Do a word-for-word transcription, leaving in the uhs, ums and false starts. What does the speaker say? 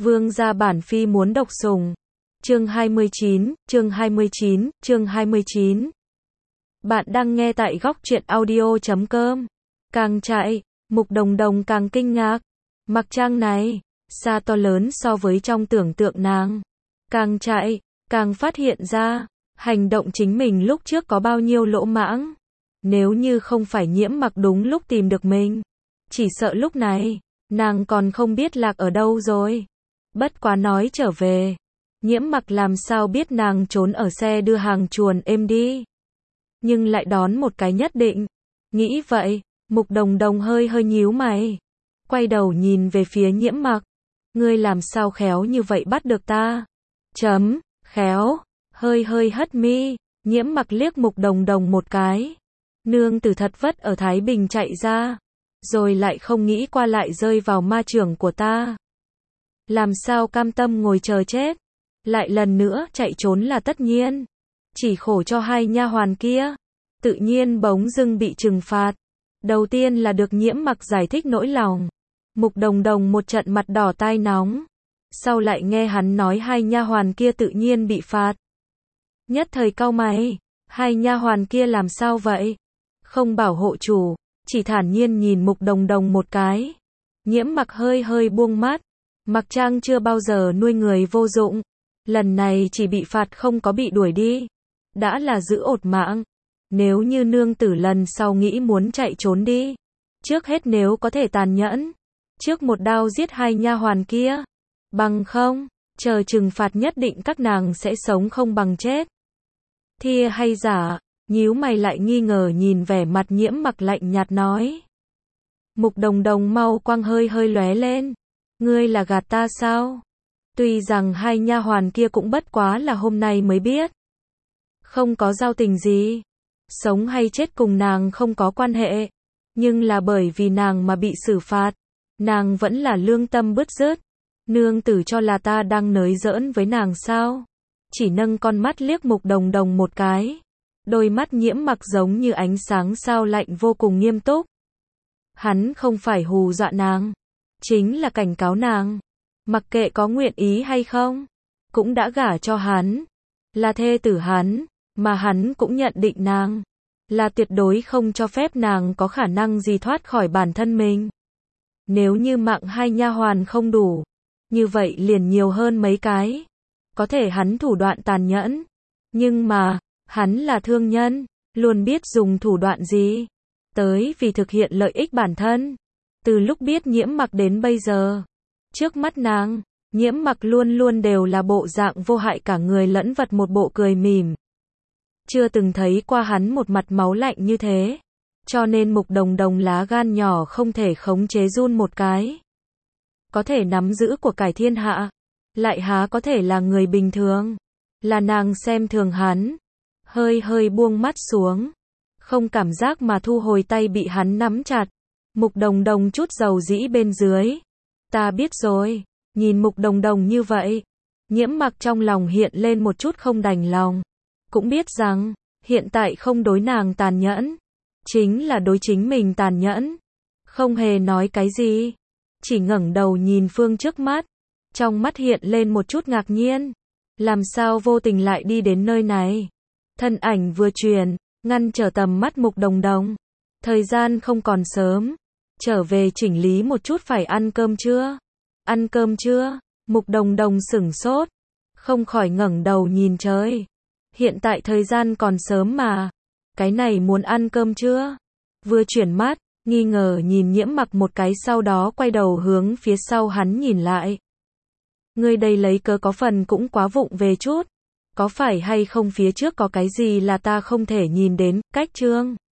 Vương gia bản phi muốn độc sủng. Chương hai mươi chín, chương hai mươi chín, chương hai mươi chín. Bạn đang nghe tại góc truyện audio chấm com. Càng chạy, Mục Đồng Đồng càng kinh ngạc. Mặc trang này, xa to lớn so với trong tưởng tượng nàng. Càng chạy, càng phát hiện ra, hành động chính mình lúc trước có bao nhiêu lỗ mãng. Nếu như không phải Nhiễm Mặc đúng lúc tìm được mình, chỉ sợ lúc này, nàng còn không biết lạc ở đâu rồi. Bất quá nói trở về, Nhiễm Mặc làm sao biết nàng trốn ở xe đưa hàng chuồn êm đi. Nhưng lại đón một cái nhất định. Nghĩ vậy, Mục Đồng Đồng hơi hơi nhíu mày. Quay đầu nhìn về phía Nhiễm Mặc. Ngươi làm sao khéo như vậy bắt được ta? Chấm, khéo, hơi hơi hất mi. Nhiễm Mặc liếc Mục Đồng Đồng một cái. Nương tử thật vất ở Thái Bình chạy ra. Rồi lại không nghĩ qua lại rơi vào ma chưởng của ta. Làm sao cam tâm ngồi chờ chết? Lại lần nữa chạy trốn là tất nhiên. Chỉ khổ cho hai nha hoàn kia. Tự nhiên bỗng dưng bị trừng phạt. Đầu tiên là được Nhiễm Mặc giải thích nỗi lòng. Mục Đồng Đồng một trận mặt đỏ tai nóng. Sau lại nghe hắn nói hai nha hoàn kia tự nhiên bị phạt. Nhất thời cau mày. Hai nha hoàn kia làm sao vậy? Không bảo hộ chủ. Chỉ thản nhiên nhìn Mục Đồng Đồng một cái. Nhiễm Mặc hơi hơi buông mắt. Mặc trang chưa bao giờ nuôi người vô dụng. Lần này chỉ bị phạt không có bị đuổi đi. Đã là giữ ột mạng. Nếu như nương tử lần sau nghĩ muốn chạy trốn đi. Trước hết nếu có thể tàn nhẫn. Trước một đao giết hai nha hoàn kia. Bằng không, chờ trừng phạt nhất định các nàng sẽ sống không bằng chết. Thia hay giả, nhíu mày lại nghi ngờ nhìn vẻ mặt Nhiễm Mặc lạnh nhạt nói. Mục Đồng Đồng mau quang hơi hơi lóe lên. Ngươi là gạt ta sao? Tuy rằng hai nha hoàn kia cũng bất quá là hôm nay mới biết. Không có giao tình gì. Sống hay chết cùng nàng không có quan hệ. Nhưng là bởi vì nàng mà bị xử phạt. Nàng vẫn là lương tâm bứt rứt. Nương tử cho là ta đang nới giỡn với nàng sao? Chỉ nâng con mắt liếc Mục Đồng Đồng một cái. Đôi mắt Nhiễm Mặc giống như ánh sáng sao lạnh vô cùng nghiêm túc. Hắn không phải hù dọa nàng. Chính là cảnh cáo nàng. Mặc kệ có nguyện ý hay không. Cũng đã gả cho hắn. Là thê tử hắn. Mà hắn cũng nhận định nàng. Là tuyệt đối không cho phép nàng có khả năng gì thoát khỏi bản thân mình. Nếu như mạng hai nha hoàn không đủ. Như vậy liền nhiều hơn mấy cái. Có thể hắn thủ đoạn tàn nhẫn. Nhưng mà, hắn là thương nhân. Luôn biết dùng thủ đoạn gì. Tới vì thực hiện lợi ích bản thân. Từ lúc biết Nhiễm Mặc đến bây giờ. Trước mắt nàng, Nhiễm Mặc luôn luôn đều là bộ dạng vô hại cả người lẫn vật một bộ cười mỉm. Chưa từng thấy qua hắn một mặt máu lạnh như thế. Cho nên Mục Đồng Đồng lá gan nhỏ không thể khống chế run một cái. Có thể nắm giữ của cải thiên hạ. Lại há có thể là người bình thường. Là nàng xem thường hắn. Hơi hơi buông mắt xuống. Không cảm giác mà thu hồi tay bị hắn nắm chặt. Mục Đồng Đồng chút dầu dĩ bên dưới. Ta biết rồi. Nhìn Mục Đồng Đồng như vậy. Nhiễm Mặc trong lòng hiện lên một chút không đành lòng. Cũng biết rằng, hiện tại không đối nàng tàn nhẫn. Chính là đối chính mình tàn nhẫn. Không hề nói cái gì. Chỉ ngẩng đầu nhìn phương trước mắt. Trong mắt hiện lên một chút ngạc nhiên. Làm sao vô tình lại đi đến nơi này. Thân ảnh vừa chuyển, ngăn trở tầm mắt Mục Đồng Đồng. Thời gian không còn sớm. Trở về chỉnh lý một chút phải ăn cơm chưa? Ăn cơm chưa? Mục Đồng Đồng sửng sốt. Không khỏi ngẩng đầu nhìn trời. Hiện tại thời gian còn sớm mà. Cái này muốn ăn cơm chưa? Vừa chuyển mắt, nghi ngờ nhìn Nhiễm Mặc một cái sau đó quay đầu hướng phía sau hắn nhìn lại. Ngươi đây lấy cớ có phần cũng quá vụng về chút. Có phải hay không phía trước có cái gì là ta không thể nhìn đến, cách trương?